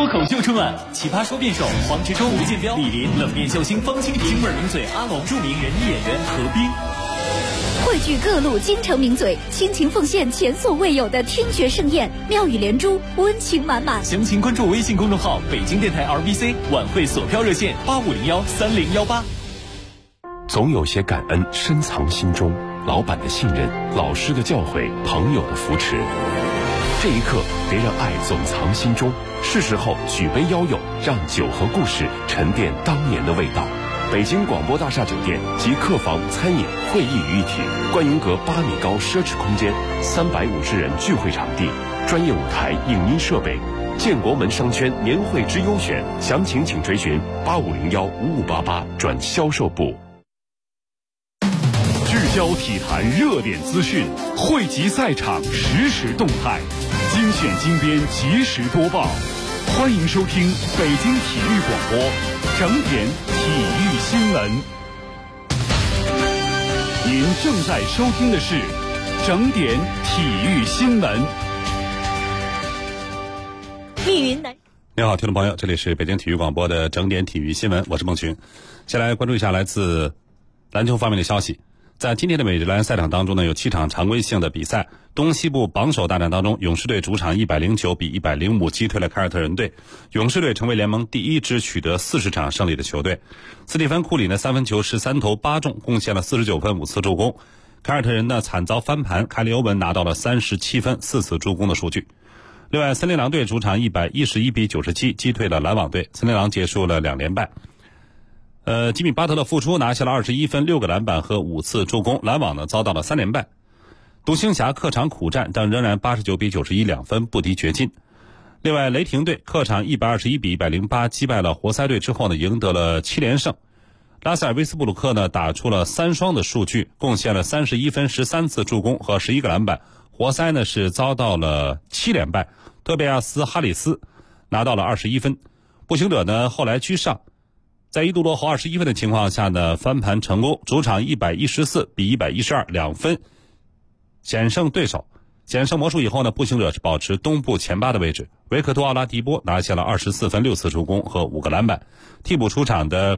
脱口秀春晚，奇葩说辩手黄执中、吴建彪、李林，冷面笑星方清平，京味名嘴阿龙，著名人艺演员何冰。 汇聚各路京城名嘴，倾情奉献前所未有的听觉盛宴，妙语连珠，温情满满。 详情关注微信公众号北京电台 RBC 晚会索票热线85013018。 总有些感恩深藏心中，老板的信任，老师的教诲，朋友的扶持。这一刻，别让爱总藏心中，是时候举杯邀友，让酒和故事沉淀当年的味道。北京广播大厦酒店集客房、餐饮、会议于一体，观云阁8米高奢侈空间，350人聚会场地，专业舞台、影音设备。建国门商圈年会之优选，详情请追询85015588转销售部。 聚焦体坛热点资讯，汇集赛场实时动态，精选精编及时播报。欢迎收听北京体育广播整点体育新闻。您正在收听的是整点体育新闻。 密云南。 你好，听众朋友，这里是北京体育广播的整点体育新闻，我是孟群。先来关注一下来自篮球方面的消息。在今天的美职篮赛场当中呢，有7场常规性的比赛。东西部榜首大战当中，勇士队主场109比105击退了凯尔特人队，勇士队成为联盟第一支取得40场胜利的球队。斯蒂芬库里呢3分球13投8中，贡献了49分5次助攻。凯尔特人呢惨遭翻盘，凯里欧文拿到了37分4次助攻的数据。另外，森林狼队主场111比97击退了篮网队，森林狼结束了2连败。吉米巴特勒复出，拿下了21分6个篮板和5次助攻，篮网呢遭到了3连败。独行侠客场苦战，但仍然89比91 2分不敌掘金。另外，雷霆队客场121比108击败了活塞队之后呢，赢得了7连胜。拉塞尔威斯布鲁克呢打出了3双的数据，贡献了31分13次助攻和11个篮板。活塞呢是遭到了7连败，特贝亚斯哈里斯拿到了21分。步行者呢后来居上，在一度落后21分的情况下呢，翻盘成功，主场114比112 2分险胜对手。险胜魔术以后呢，步行者是保持东部前8的位置。维克多·奥拉迪波拿下了24分6次助攻和5个篮板。替补出场的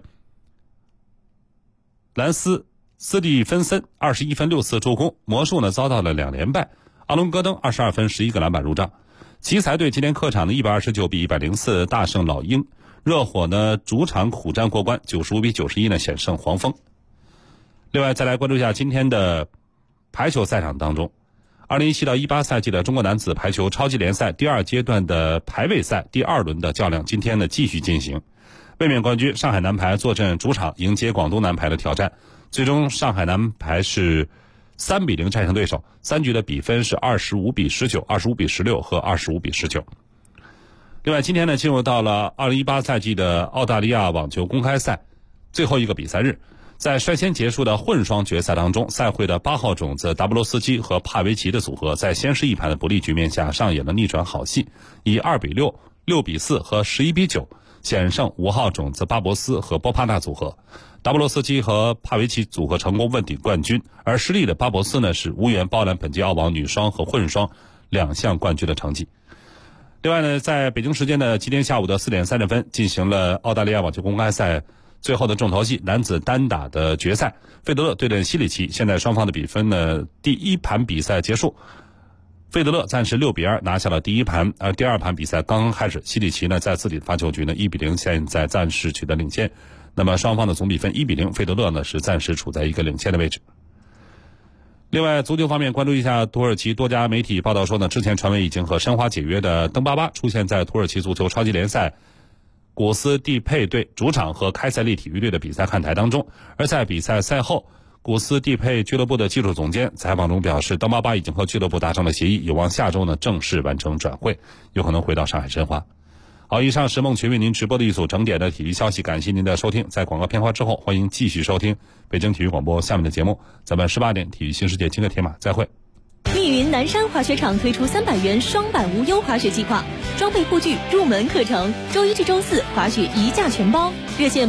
兰斯蒂芬森21分6次助攻，魔术呢遭到了2连败。阿隆戈登22分11个篮板入账。奇才队今天客场的129比104大胜老鹰。热火呢主场苦战过关，95比91呢险胜黄蜂。另外再来关注一下今天的排球赛场当中，2017到18赛季的中国男子排球超级联赛第2阶段的排位赛第2轮的较量今天呢继续进行。卫冕冠军上海男排坐镇主场迎接广东男排的挑战，最终上海男排是3比0战胜对手，3局的比分是25比19、25比16和25比19。另外，今天呢进入到了2018赛季的澳大利亚网球公开赛最后一个比赛日，在率先结束的混双决赛当中，赛会的8号种子达布罗斯基和帕维奇的组合在先是一盘的不利局面下上演了逆转好戏，以2比6、6比4和11比9险胜5号种子巴博斯和波帕纳组合。达布罗斯基和帕维奇组合成功问鼎冠军，而失利的巴博斯呢是无缘包揽本届澳网女双和混双2项冠军的成绩。另外呢，在北京时间的今天下午的4点30分进行了澳大利亚网球公开赛最后的重头戏，男子单打的决赛，费德勒对阵西里奇。现在双方的比分呢，第一盘比赛结束，费德勒暂时6比2拿下了第一盘，而第二盘比赛刚刚开始，西里奇呢在自己的发球局呢1比0现在暂时取得领先。那么双方的总比分1比0，费德勒呢是暂时处在一个领先的位置。另外，足球方面关注一下土耳其多家媒体报道说呢，之前传闻已经和申花解约的登巴巴出现在土耳其足球超级联赛古斯蒂佩队主场和开塞利体育队的比赛看台当中。而在比赛赛后，古斯蒂佩俱乐部的技术总监采访中表示，登巴巴已经和俱乐部达成了协议，有望下周呢正式完成转会，有可能回到上海申花。好，以上是孟群为您直播的一组整点的体育消息，感谢您的收听。在广告片花之后，欢迎继续收听北京体育广播下面的节目。咱们18点体育新世界金戈铁马再会。 密云南山滑雪场推出300元双板无忧滑雪计划，装备护具、入门课程，周1至周4滑雪1价全包，热线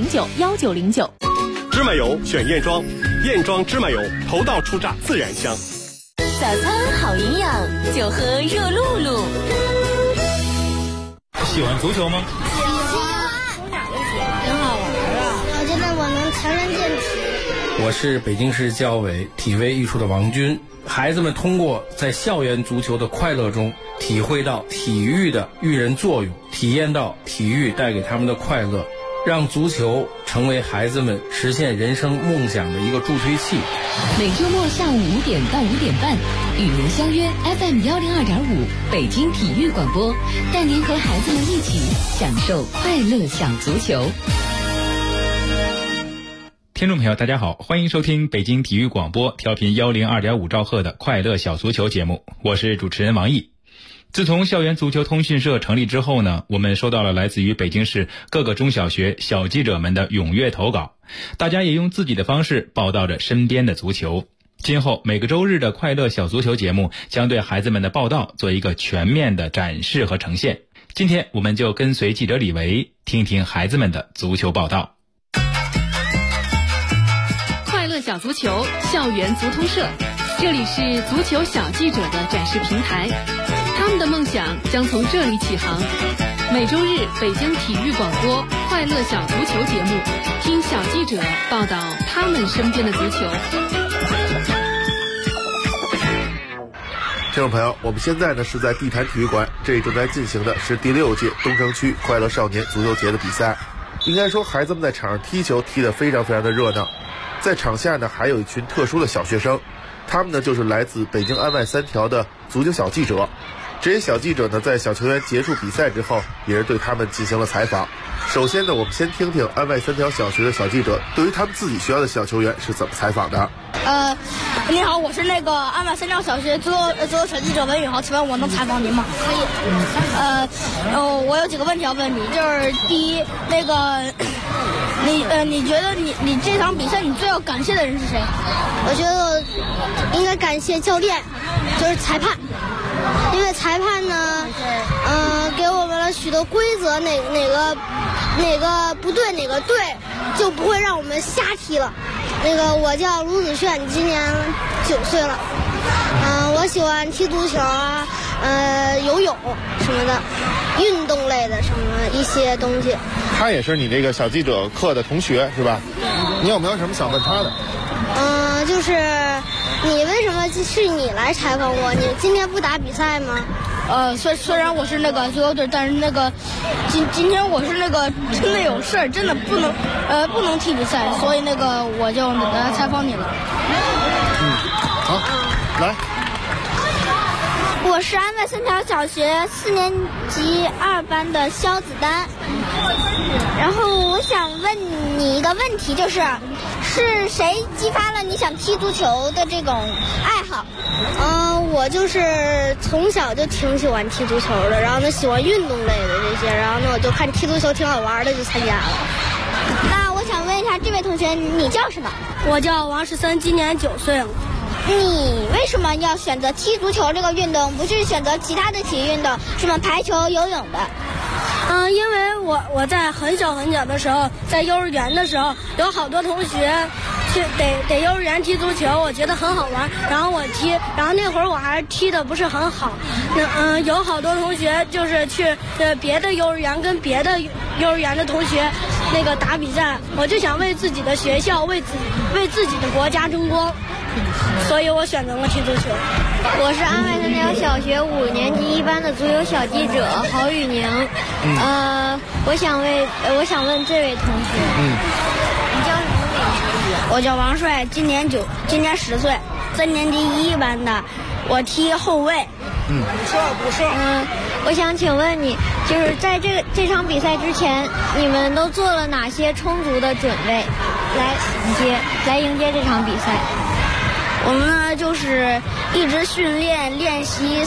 89091909。 芝麻油选燕庄，燕庄芝麻油头道出榨自然香。 早餐好营养，就喝热露露。 喜欢足球吗？ 喜欢，从小就喜欢，挺好玩啊。我觉得我能强身健体。 我是北京市教委体卫艺术的王军。孩子们通过在校园足球的快乐中，体会到体育的育人作用，体验到体育带给他们的快乐，让足球成为孩子们实现人生梦想的一个助推器。 每周末下午5点到5点半，与您相约 FM 102.5北京体育广播，带您和孩子们一起享受快乐小足球。 听众朋友大家好，欢迎收听北京体育广播调频102.5兆赫的快乐小足球节目，我是主持人王毅。自从校园足球通讯社成立之后呢，我们收到了来自于北京市各个中小学小记者们的踊跃投稿，大家也用自己的方式报道着身边的足球。今后每个周日的快乐小足球节目将对孩子们的报道做一个全面的展示和呈现。今天我们就跟随记者李维，听听孩子们的足球报道。 快乐小足球校园足通社，这里是足球小记者的展示平台，他们的梦想将从这里起航。每周日北京体育广播快乐小足球节目，听小记者报道他们身边的足球。 听众朋友，我们现在呢是在地坛体育馆，这里正在进行的是第6届东城区快乐少年足球节的比赛。应该说孩子们在场上踢球踢得非常的热闹，在场下呢还有一群特殊的小学生，他们呢就是来自北京安外3条的足球小记者。这些小记者呢在小球员结束比赛之后也是对他们进行了采访。首先呢我们先听听安外3条小学的小记者对于他们自己学校的小球员是怎么采访的。 你好，我是那个安外3条小学足球小记者文宇豪，请问我能采访您吗？可以。我有几个问题要问你，就是第一，那个你觉得你这场比赛你最要感谢的人是谁？我觉得应该感谢教练，就是裁判，因为裁判呢，给我们了许多规则，哪个不对哪个对，就不会让我们瞎踢了。那个我叫卢子炫，今年9岁了。我喜欢踢足球啊，游泳什么的，运动类的什么一些东西。 他也是你这个小记者课的同学是吧？你有没有什么想问他的？ 就是你为什么是你来采访我？你今天不打比赛吗？虽然我是那个足球队，但是那个今天我是那个真的有事儿，真的不能踢比赛，所以那个我就来采访你了。 好，来。 我是安外3条小学4年级2班的肖子丹，然后我想问你一个问题，是谁激发了你想踢足球的这种爱好？我就是从小就挺喜欢踢足球的，然后呢喜欢运动类的这些，然后呢我就看踢足球挺好玩的就参加了。那我想问一下这位同学，你叫什么？我叫王13，今年9岁了。你为什么要选择踢足球这个运动，不去选择其他的体育运动，什么排球、游泳的？因为我在很小的时候，在幼儿园的时候，有好多同学去得幼儿园踢足球，我觉得很好玩，然后我踢，然后那会儿我还踢的不是很好，有好多同学就是去别的幼儿园跟别的幼儿园的同学那个打比赛，我就想为自己的学校为自己的国家争光，所以我选择了踢足球。我是安外3条小学5年级1班的足球小记者郝雨宁。我想问这位同学，你叫什么名字？我叫王帅，今年10岁，3年级1班的，我踢后卫。不是。我想请问你，就是在这场比赛之前，你们都做了哪些充足的准备，来迎接这场比赛？我们呢就是一直练习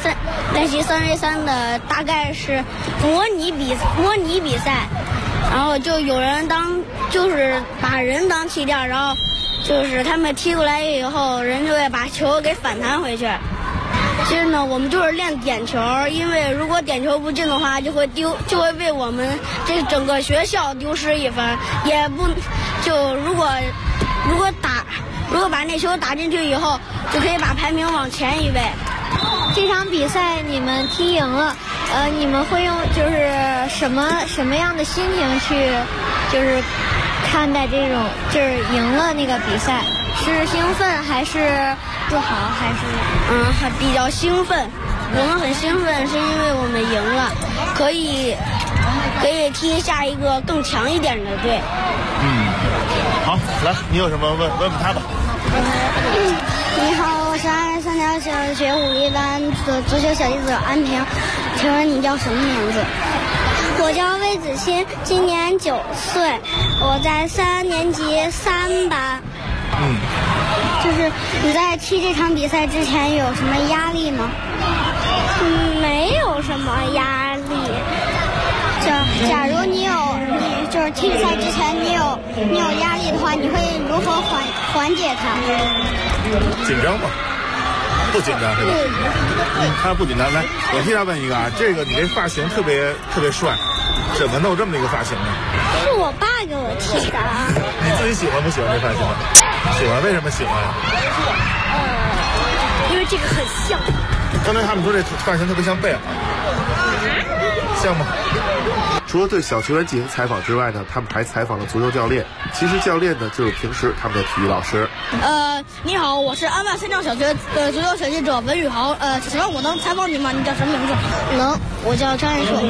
3v3的，大概是模拟比赛，然后就有人就是把人当踢掉，然后就是他们踢过来以后，人就会把球给反弹回去。其实呢，我们就是练点球，因为如果点球不进的话，就会为我们这整个学校丢失1分，也不就如果把那球打进去以后，就可以把排名往前1位。 这场比赛你们踢赢了，你们会用就是什么样的心情去就是看待这种就是赢了那个比赛？是兴奋还是自豪还是还比较兴奋。我们很兴奋，是因为我们赢了，可以踢下一个更强一点的队。 好，来，你有什么问他吧。 你好，我是23条小学5一班的足球小记者安平，请问你叫什么名字？我叫魏子欣，今年9岁，我在3年级3班。就是你在踢这场比赛之前有什么压力吗？没有什么压力。假如你就是踢比赛之前你有压力的话，你会如何缓解它？ 紧张吗？不紧张是吧？他不紧张。来，我替他问一个啊，这个你这发型特别帅，怎么弄这么一个发型呢？ 是我爸给我剃的。 你自己喜欢不喜欢这发型？喜欢，为什么喜欢呀？ 因为这个很像。 刚才他们说这发型特别像贝尔，像吗？除了对小球员进行采访之外呢，他们还采访了足球教练。其实教练呢，就是平时他们的体育老师。 你好，我是安外3条小学足球小记者文宇豪。请问我能采访你吗？你叫什么名字？ 能，我叫张彦硕。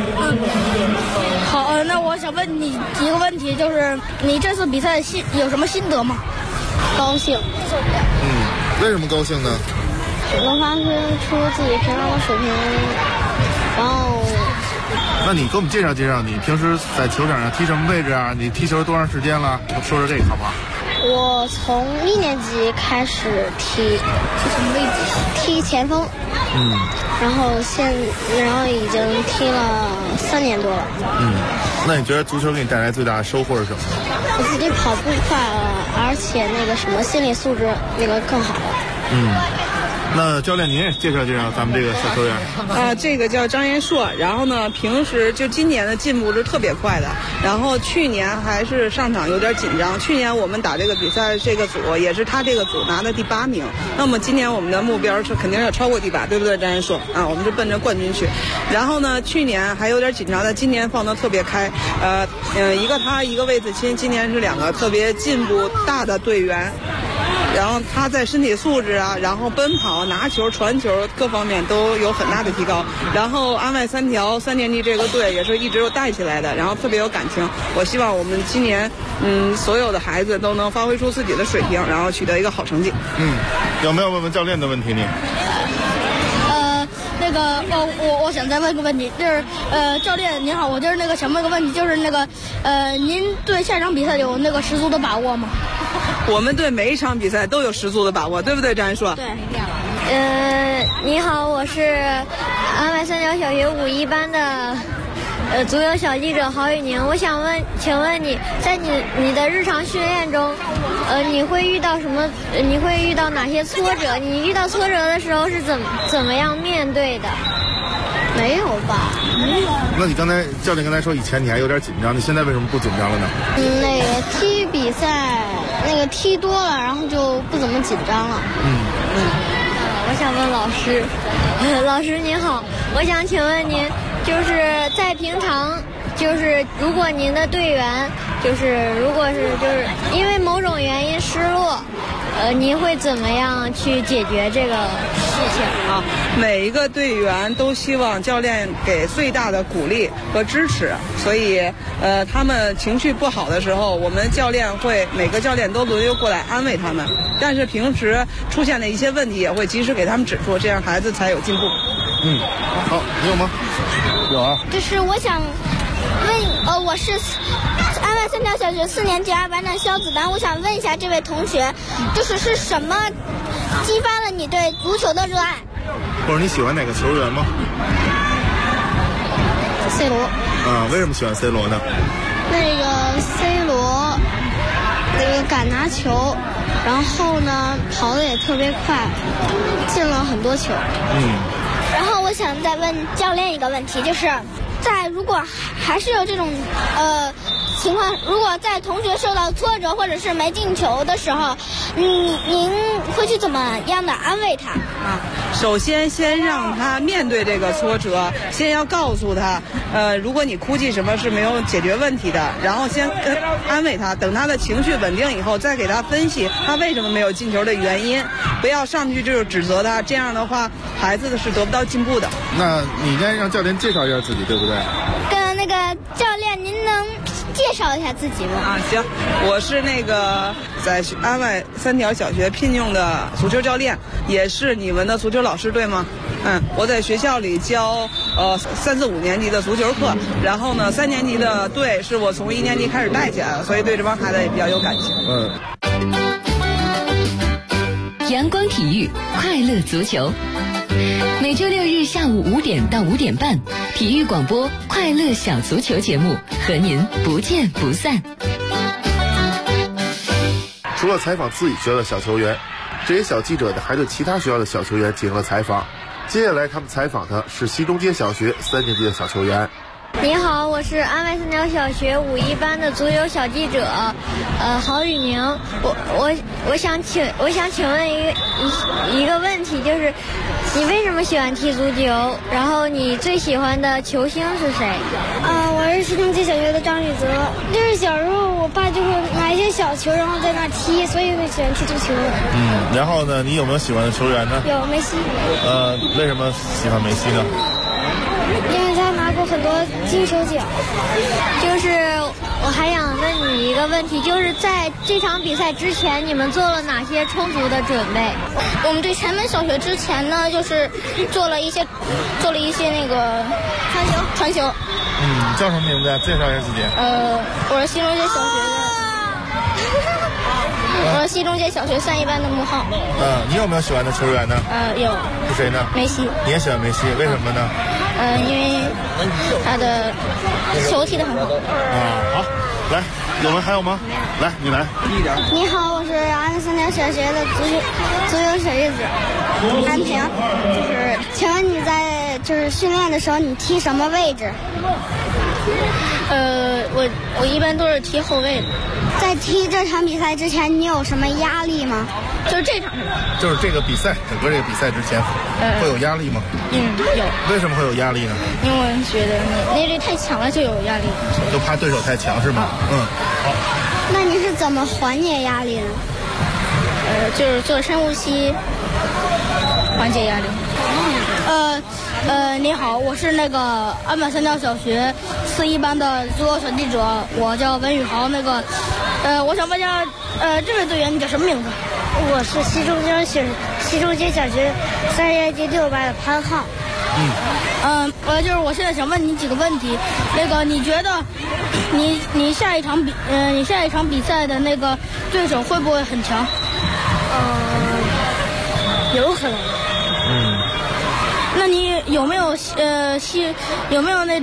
好，那我想问你一个问题，就是你这次比赛有什么心得吗？ 高兴。 为什么高兴呢？ 能发挥出自己平常的水平，然后。 那你给我们介绍介绍，你平时在球场上踢什么位置啊？你踢球多长时间了？说说这个好不好？ 我从1年级开始踢什么位置？踢前锋。然后已经踢了3年多了。 那你觉得足球给你带来最大的收获是什么？ 我自己跑步快了，而且那个什么心理素质那个更好了。 那教练您也介绍介绍咱们这个小球员。 这个叫张彦硕，然后呢，平时就今年的进步是特别快的，然后去年还是上场有点紧张。去年我们打这个比赛这个组也是他这个组拿的第8名，那么今年我们的目标是肯定要超过第8，对不对，张彦硕？我们是奔着冠军去。然后呢，去年还有点紧张，但今年放得特别开。一个他，一个魏子钦，今年是2个特别进步大的队员。然后他在身体素质啊，然后奔跑、拿球、传球各方面都有很大的提高。然后安外3条3年级这个队也是一直有带起来的，然后特别有感情。我希望我们今年所有的孩子都能发挥出自己的水平，然后取得一个好成绩。 有没有问教练的问题你？ 我想再问个问题，就是教练您好，我就是想问个问题，就是您对下场比赛有十足的把握吗？ 我们对每一场比赛都有十足的把握，对不对，张彦硕？ 对。你好，我是安外3条小学5一班的足球小记者郝雨宁。我想请问你在你的日常训练中，你会遇到什么？你会遇到哪些挫折？你遇到挫折的时候是怎么样面对的？没有吧？ 那你教练刚才说以前你还有点紧张，你现在为什么不紧张了呢？ 踢比赛踢多了，然后就不怎么紧张了。我想问老师，老师您好，我想请问您，就是在平常，就是如果您的队员如果是因为某种原因失落，您会怎么样去解决这个事情啊？ 每一个队员都希望教练给最大的鼓励和支持，所以他们情绪不好的时候，我们每个教练都轮流过来安慰他们。但是平时出现的一些问题也会及时给他们指出，这样孩子才有进步。 好，你有吗？有啊。 就是我想问，我是安外3条小学4年级2班的肖子丹，我想问一下这位同学，是什么激发了你对足球的热爱？ 或者你喜欢哪个球员吗 ？C 罗。 为什么喜欢 C 罗呢 ？C 罗敢拿球，然后呢跑得也特别快，进了很多球。然后我想再问教练一个问题，如果还是有这种情况。如果在同学受到挫折或者是没进球的时候，您会去怎么样的安慰他？ 首先让他面对这个挫折，先要告诉他，如果你哭泣什么是没有解决问题的，然后先安慰他，等他的情绪稳定以后，再给他分析他为什么没有进球的原因，不要上去就是指责他，这样的话孩子是得不到进步的。 那你应该让教练介绍一下自己，对不对？ 跟那个教练，您能介绍一下自己吗？ 行，我是那个在安外3条小学聘用的足球教练，也是你们的足球老师，对吗？我在学校里教3、4、5年级的足球课，然后呢3年级的队是我从1年级开始带起来的，所以对这帮孩子也比较有感情。 阳光体育，快乐足球。每周6日下午5点到5点半，体育广播快乐小足球节目和您不见不散。 除了采访自己学校的小球员，这些小记者呢还对其他学校的小球员进行了采访。接下来他们采访的是西中街小学3年级的小球员。 你好，我是安外3条小学5一班的足球小记者，郝雨宁。我想请问一个问题，就是你为什么喜欢踢足球？然后你最喜欢的球星是谁？ 我是西中街小学的张雨泽。就是小时候我爸就会买一些小球，然后在那踢，所以会喜欢踢足球。 然后呢，你有没有喜欢的球员呢？ 有梅西。 为什么喜欢梅西呢？ 因为他拿过很多金球奖。 就是我还想问你一个问题，就是在这场比赛之前，你们做了哪些充足的准备？ 我们对前门小学之前呢，就是做了一些那个传球。 叫什么名字呀？介绍一下自己。 我是西中街小学的。我是西中街小学3一班的穆浩。 你有没有喜欢的球员呢？ 有。 是谁呢？ 梅西。 你也喜欢梅西，为什么呢？ 因为他的球踢得很好。 好，来，还有吗？来，你来。 你好，我是安3条小学的足球小记者安平。请问你在训练的时候，你踢什么位置？ 我一般都是踢后卫的。 在踢这场比赛之前，你有什么压力吗？ 就是这场。 就是这个比赛，整个这个比赛之前，会有压力吗？ 有。 为什么会有压力呢？ 因为我觉得你内力太强了，就有压力。 就怕对手太强是吗？好。 那你是怎么缓解压力呢？ 就是做深呼吸，缓解压力。你好，我是那个安外3条小学4一班的足球小记者，我叫文宇豪。我想问一下，这位队员你叫什么名字？ 我是西中街小学3年级6班的潘浩。 就是我现在想问你几个问题。你觉得你下一场比赛的那个对手会不会很强？ 有可能。 那你有没有那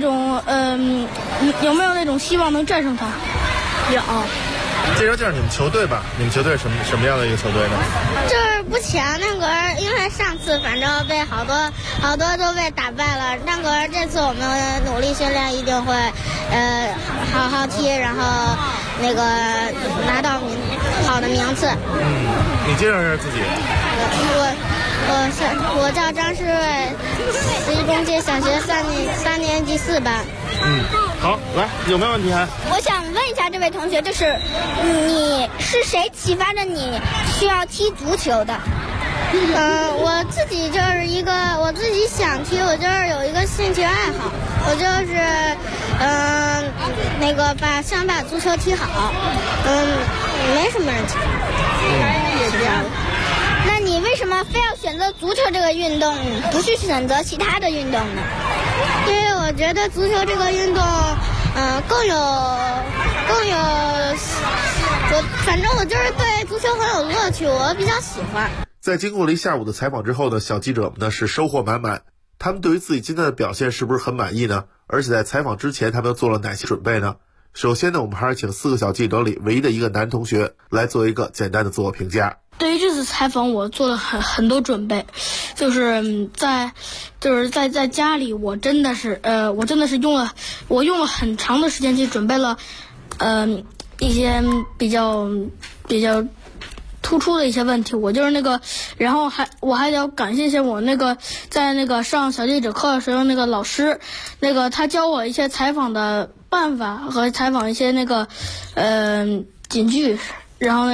种希望能战胜他？ 有。 介绍你们球队吧，你们球队是什么样的一个球队呢？ 就是不强，因为上次反正被好多都被打败了。这次我们努力训练，一定会好好踢，然后拿到好的名次。 你介绍一下自己。 我叫张世瑞，西中街小学3年级4班。 好，来，有没有问题还？ 我想问一下这位同学，就是你是谁启发着你需要踢足球的？ 我自己我自己想踢，我就是有一个兴趣爱好，我就是想把足球踢好。没什么人踢。 也这样。那你为什么非要选择足球这个运动，不去选择其他的运动呢？ 因为我觉得足球这个运动，反正我就是对足球很有乐趣，我比较喜欢。 在经过了一下午的采访之后呢，小记者们呢是收获满满。他们对于自己今天的表现是不是很满意呢？而且在采访之前，他们又做了哪些准备呢？ 首先呢，我们还是请4个小记者里唯一的一个男同学来做一个简单的自我评价。 对于这次采访，我做了很多准备，就是在家里，我真的是用了很长的时间去准备了，一些比较突出的一些问题。我就是然后我还要感谢一些我在上小记者课的时候老师，他教我一些采访的办法和采访一些警句，然后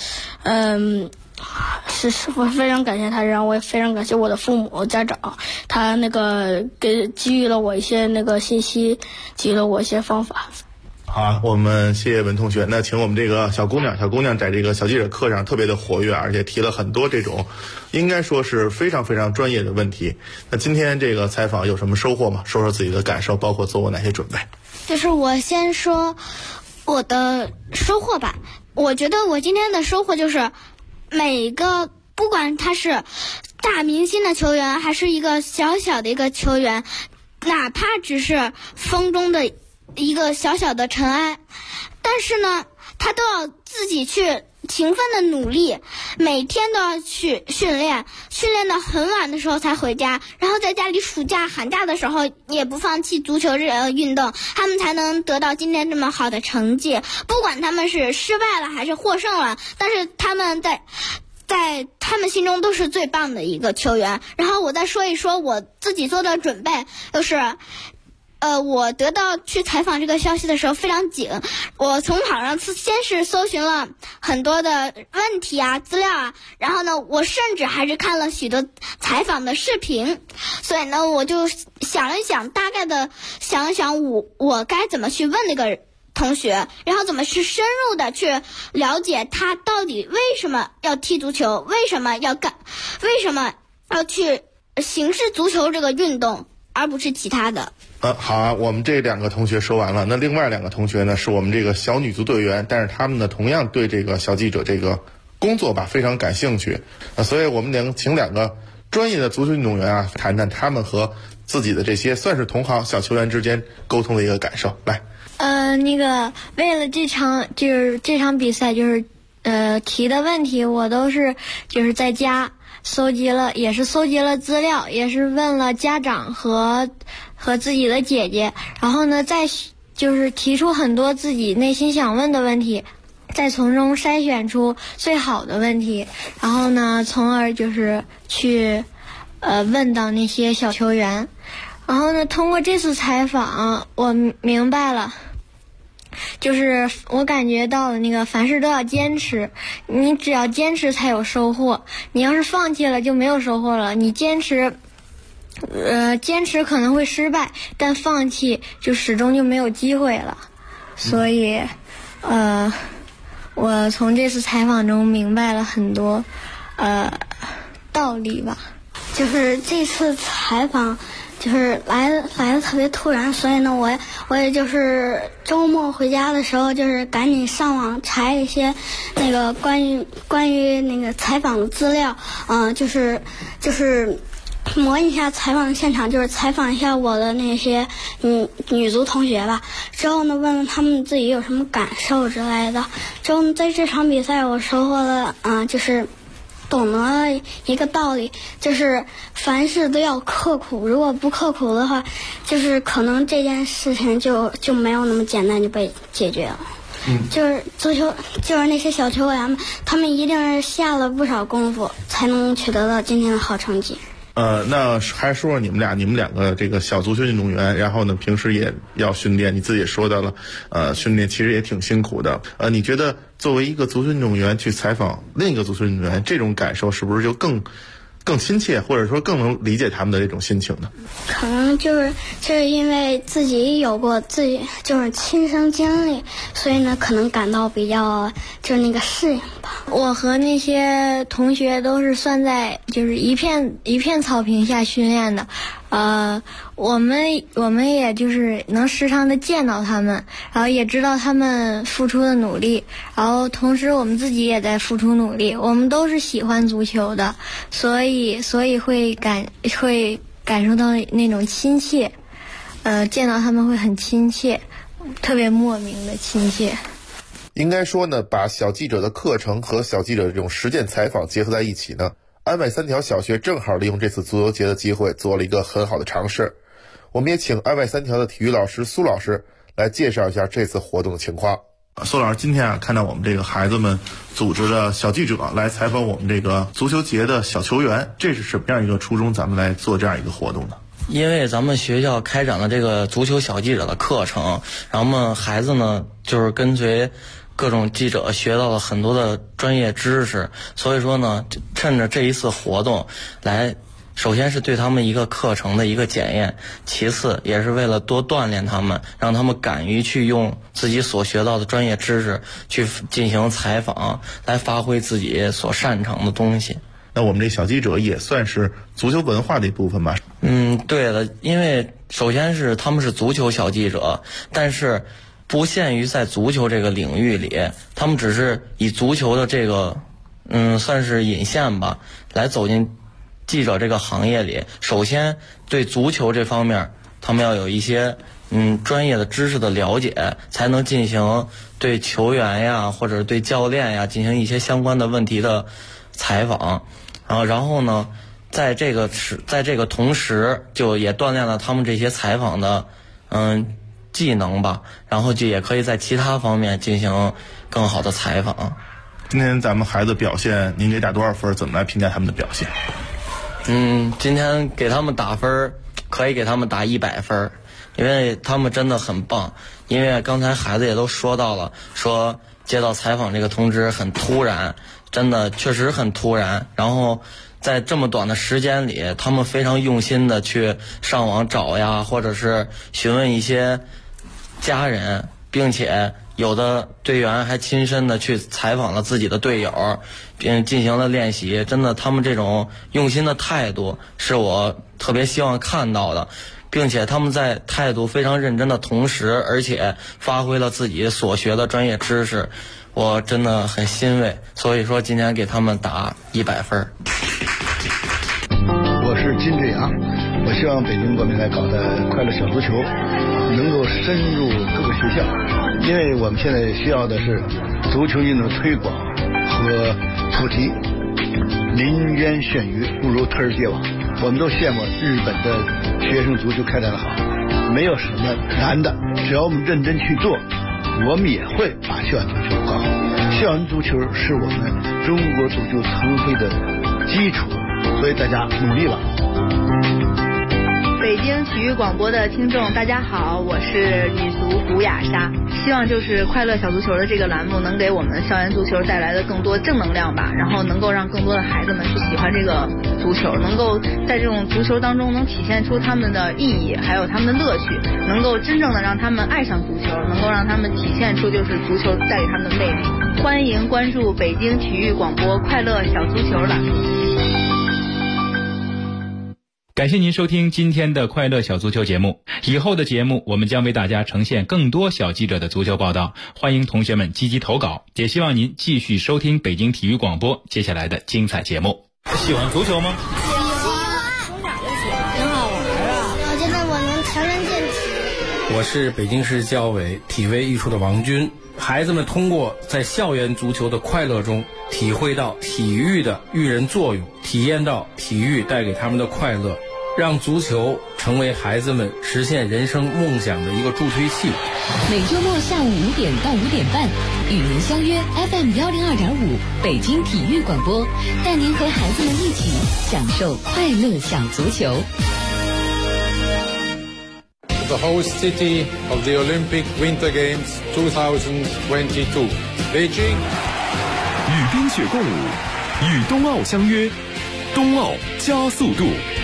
我非常感谢他，然后我也非常感谢我的父母家长，他给予了我一些信息，给予了我一些方法。 好，我们谢谢文同学。那请我们这个小姑娘在这个小记者课上特别的活跃，而且提了很多这种应该说是非常非常专业的问题。那今天这个采访有什么收获吗？说说自己的感受，包括做过哪些准备。 就是我先说我的收获吧。我觉得我今天的收获就是每个不管他是大明星的球员还是一个小小的一个球员，哪怕只是风中的一个小小的尘埃，但是呢他都要自己去勤奋的努力，每天都要去训练到很晚的时候才回家，然后在家里暑假寒假的时候也不放弃足球这个运动，他们才能得到今天这么好的成绩。不管他们是失败了还是获胜了，但是他们在他们心中都是最棒的一个球员。然后我再说一说我自己做的准备，就是我得到去采访这个消息的时候非常紧，我从网上先是搜寻了很多的问题啊资料啊，然后呢我甚至还是看了许多采访的视频，所以呢我就想了一想，大概的想一想我该怎么去问那个同学，然后怎么去深入的去了解他到底为什么要踢足球，为什么要去行事足球这个运动，而不是其他的。 好啊，我们这2个同学说完了。那另外2个同学呢，是我们这个小女足队员，但是他们呢同样对这个小记者这个工作吧非常感兴趣。所以我们请2个专业的足球运动员啊，谈谈他们和自己的这些算是同行小球员之间沟通的一个感受。来， 为了这场比赛，提的问题，我都是在家搜集了资料，也是问了家长和自己的姐姐，然后呢再提出很多自己内心想问的问题，再从中筛选出最好的问题，然后呢从而去问到那些小球员。然后呢通过这次采访我明白了，我感觉到了凡事都要坚持，你只要坚持才有收获，你要是放弃了就没有收获了。你坚持可能会失败，但放弃就始终就没有机会了。所以我从这次采访中明白了很多道理吧。 这次采访来的特别突然，所以呢我也周末回家的时候赶紧上网查一些关于采访的资料，模拟一下采访的现场，采访一下我的那些女足同学吧。之后呢问问他们自己有什么感受之类的。之后在这场比赛我收获了懂得了一个道理，凡事都要刻苦，如果不刻苦的话，可能这件事情就没有那么简单就被解决了。足球那些小球员们，他们一定是下了不少功夫才能取得到今天的好成绩。 那还说说你们两个这个小足球运动员，然后呢平时也要训练，你自己也说到了，训练其实也挺辛苦的。你觉得作为一个足球运动员去采访另一个足球运动员，这种感受是不是就更亲切，或者说更能理解他们的这种心情呢？ 可能就是因为自己有过亲身经历，所以呢可能感到比较适应吧。 我和那些同学都是算在一片草坪下训练的，我们也能时常的见到他们，然后也知道他们付出的努力，然后同时我们自己也在付出努力。我们都是喜欢足球的，所以会感受到那种亲切，见到他们会很亲切。 特别莫名的亲切。 应该说呢，把小记者的课程和小记者这种实践采访结合在一起呢，安外三条小学正好利用这次足球节的机会做了一个很好的尝试。我们也请安外三条的体育老师苏老师来介绍一下这次活动的情况。 苏老师，今天看到我们这个孩子们组织的小记者来采访我们这个足球节的小球员，这是什么样一个初衷？咱们来做这样一个活动呢？ 因为咱们学校开展了这个足球小记者的课程，然后我们孩子呢就是跟随各种记者学到了很多的专业知识，所以说呢，趁着这一次活动来，首先是对他们一个课程的一个检验，其次也是为了多锻炼他们，让他们敢于去用自己所学到的专业知识去进行采访，来发挥自己所擅长的东西。 那我们这小记者也算是足球文化的一部分吧？ 对的，因为首先是他们是足球小记者，但是不限于在足球这个领域里，他们只是以足球的这个算是引线吧，来走进记者这个行业里。首先对足球这方面他们要有一些专业的知识的了解，才能进行对球员呀或者对教练呀进行一些相关的问题的采访。然后呢，在这个同时就也锻炼了他们这些采访的技能吧，然后就也可以在其他方面进行更好的采访。 今天咱们孩子表现，您给打多少分？怎么来评价他们的表现？ 今天给他们打分，可以给他们打100分，因为他们真的很棒。因为刚才孩子也都说到了，说接到采访这个通知很突然，真的确实很突然。然后在这么短的时间里，他们非常用心的去上网找呀，或者是询问一些家人，并且有的队员还亲身的去采访了自己的队友，并进行了练习。真的，他们这种用心的态度是我特别希望看到的，并且他们在态度非常认真的同时，而且发挥了自己所学的专业知识，我真的很欣慰。所以说今天给他们打100分。 我是金志阳，我希望北京国民来搞的快乐小足球能够深入各个学校，因为我们现在需要的是足球运动推广和普及。林渊炫鱼不如特尔界网，我们都羡慕日本的学生足球开展的好，没有什么难的，只要我们认真去做，我们也会把校园足球搞好。校园足球是我们中国足球腾飞的基础，所以大家努力吧。 北京体育广播的听众大家好，我是女足古雅莎，希望就是快乐小足球的这个栏目能给我们校园足球带来的更多正能量吧，然后能够让更多的孩子们去喜欢这个足球，能够在这种足球当中能体现出他们的意义还有他们的乐趣，能够真正的让他们爱上足球，能够让他们体现出就是足球带给他们的魅力。欢迎关注北京体育广播快乐小足球栏目。 感谢您收听今天的快乐小足球节目，以后的节目我们将为大家呈现更多小记者的足球报道，欢迎同学们积极投稿，也希望您继续收听北京体育广播接下来的精彩节目。 喜欢足球吗？ 喜欢，从小就喜欢，挺好玩啊！我觉得我能强身健体。 我是北京市教委体卫艺术的王军。孩子们通过在校园足球的快乐中，体会到体育的育人作用，体验到体育带给他们的快乐，让足球成为孩子们实现人生梦想的一个助推器。 每周末下午5点到5点半，与您相约 FM 102.5北京体育广播，带您和孩子们一起享受快乐小足球。 The host city of the Olympic Winter Games 2022, Beijing. 与冰雪共舞，与冬奥相约，冬奥加速度。